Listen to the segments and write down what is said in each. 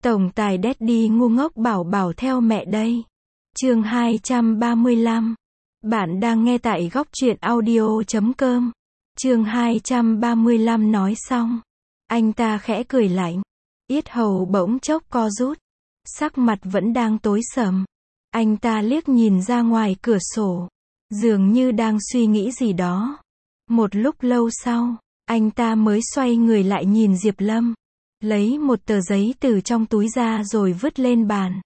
Tổng tài Daddy ngu ngốc bảo bảo theo mẹ đây. Chương 235. Bạn đang nghe tại góc truyện audio.com. Chương 235 nói xong. Anh ta khẽ cười lạnh. Yết hầu bỗng chốc co rút. Sắc mặt vẫn đang tối sầm. Anh ta liếc nhìn ra ngoài cửa sổ. Dường như đang suy nghĩ gì đó. Một lúc lâu sau, anh ta mới xoay người lại nhìn Diệp Lâm. Lấy một tờ giấy từ trong túi ra rồi vứt lên bàn.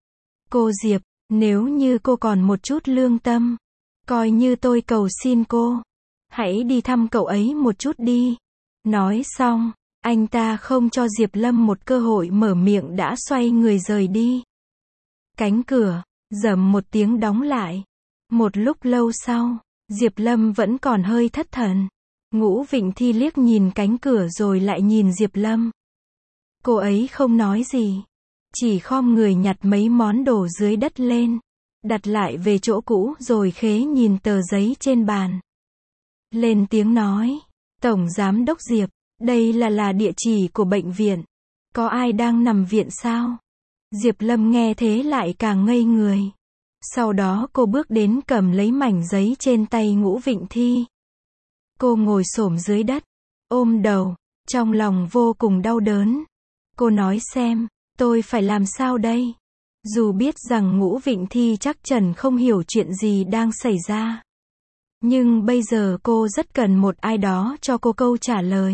Cô Diệp, nếu như cô còn một chút lương tâm, coi như tôi cầu xin cô, hãy đi thăm cậu ấy một chút đi. Nói xong, anh ta không cho Diệp Lâm một cơ hội mở miệng đã xoay người rời đi. Cánh cửa, rầm một tiếng đóng lại. Một lúc lâu sau, Diệp Lâm vẫn còn hơi thất thần. Ngũ Vịnh Thi liếc nhìn cánh cửa rồi lại nhìn Diệp Lâm. Cô ấy không nói gì, chỉ khom người nhặt mấy món đồ dưới đất lên, đặt lại về chỗ cũ rồi khế nhìn tờ giấy trên bàn. Lên tiếng nói, Tổng Giám đốc Diệp, đây là địa chỉ của bệnh viện. Có ai đang nằm viện sao? Diệp Lâm nghe thế lại càng ngây người. Sau đó cô bước đến cầm lấy mảnh giấy trên tay Ngũ Vịnh Thi. Cô ngồi xổm dưới đất, ôm đầu, trong lòng vô cùng đau đớn. Cô nói xem, tôi phải làm sao đây? Dù biết rằng Ngũ Vịnh Thi chắc chắn không hiểu chuyện gì đang xảy ra. Nhưng bây giờ cô rất cần một ai đó cho cô câu trả lời.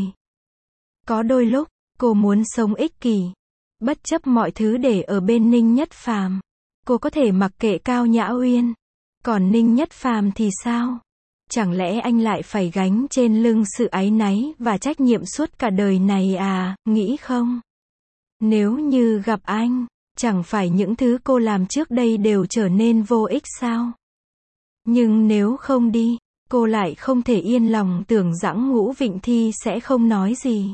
Có đôi lúc, cô muốn sống ích kỷ, bất chấp mọi thứ để ở bên Ninh Nhất Phàm. Cô có thể mặc kệ Cao Nhã Uyên. Còn Ninh Nhất Phàm thì sao? Chẳng lẽ anh lại phải gánh trên lưng sự áy náy và trách nhiệm suốt cả đời này à, nghĩ không? Nếu như gặp anh, chẳng phải những thứ cô làm trước đây đều trở nên vô ích sao? Nhưng nếu không đi, cô lại không thể yên lòng tưởng rằng Ngũ Vịnh Thi sẽ không nói gì.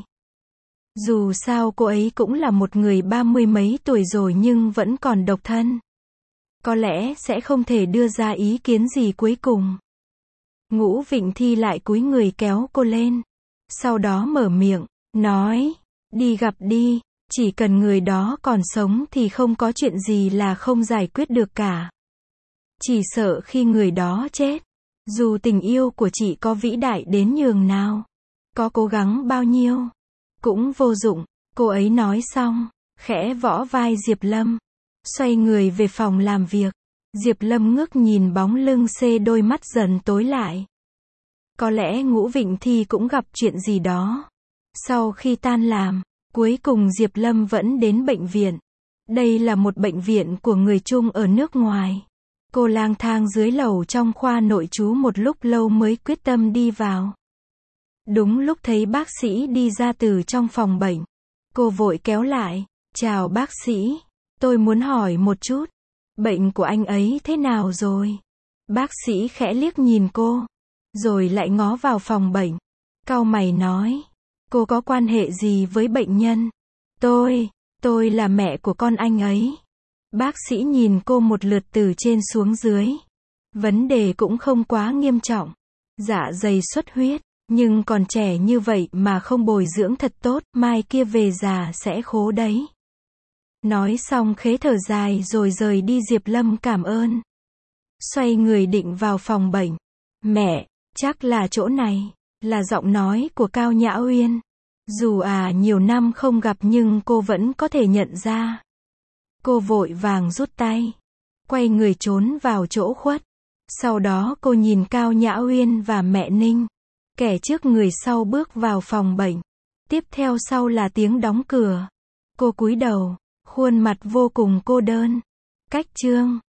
Dù sao cô ấy cũng là một người 30 mấy tuổi rồi nhưng vẫn còn độc thân. Có lẽ sẽ không thể đưa ra ý kiến gì cuối cùng. Ngũ Vịnh Thi lại cúi người kéo cô lên. Sau đó mở miệng, nói, đi gặp đi. Chỉ cần người đó còn sống thì không có chuyện gì là không giải quyết được cả. Chỉ sợ khi người đó chết, dù tình yêu của chị có vĩ đại đến nhường nào, có cố gắng bao nhiêu, cũng vô dụng. Cô ấy nói xong, khẽ võ vai Diệp Lâm, xoay người về phòng làm việc. Diệp Lâm ngước nhìn bóng lưng xê, đôi mắt dần tối lại. Có lẽ Ngũ Vịnh Thi cũng gặp chuyện gì đó. Sau khi tan làm, cuối cùng Diệp Lâm vẫn đến bệnh viện. Đây là một bệnh viện của người Trung ở nước ngoài. Cô lang thang dưới lầu trong khoa nội trú một lúc lâu mới quyết tâm đi vào. Đúng lúc thấy bác sĩ đi ra từ trong phòng bệnh, cô vội kéo lại. Chào bác sĩ, tôi muốn hỏi một chút, bệnh của anh ấy thế nào rồi? Bác sĩ khẽ liếc nhìn cô, rồi lại ngó vào phòng bệnh. Cau mày nói, cô có quan hệ gì với bệnh nhân? Tôi là mẹ của con anh ấy. Bác sĩ nhìn cô một lượt từ trên xuống dưới. Vấn đề cũng không quá nghiêm trọng. Dạ dày xuất huyết, nhưng còn trẻ như vậy mà không bồi dưỡng thật tốt, mai kia về già sẽ khố đấy. Nói xong khế thở dài rồi rời đi. Diệp Lâm cảm ơn. Xoay người định vào phòng bệnh. Mẹ, chắc là chỗ này. Là giọng nói của Cao Nhã Uyên. Dù nhiều năm không gặp nhưng cô vẫn có thể nhận ra. Cô vội vàng rút tay, quay người trốn vào chỗ khuất. Sau đó cô nhìn Cao Nhã Uyên và mẹ Ninh. Kẻ trước người sau bước vào phòng bệnh. Tiếp theo sau là tiếng đóng cửa. Cô cúi đầu, khuôn mặt vô cùng cô đơn. Cách chương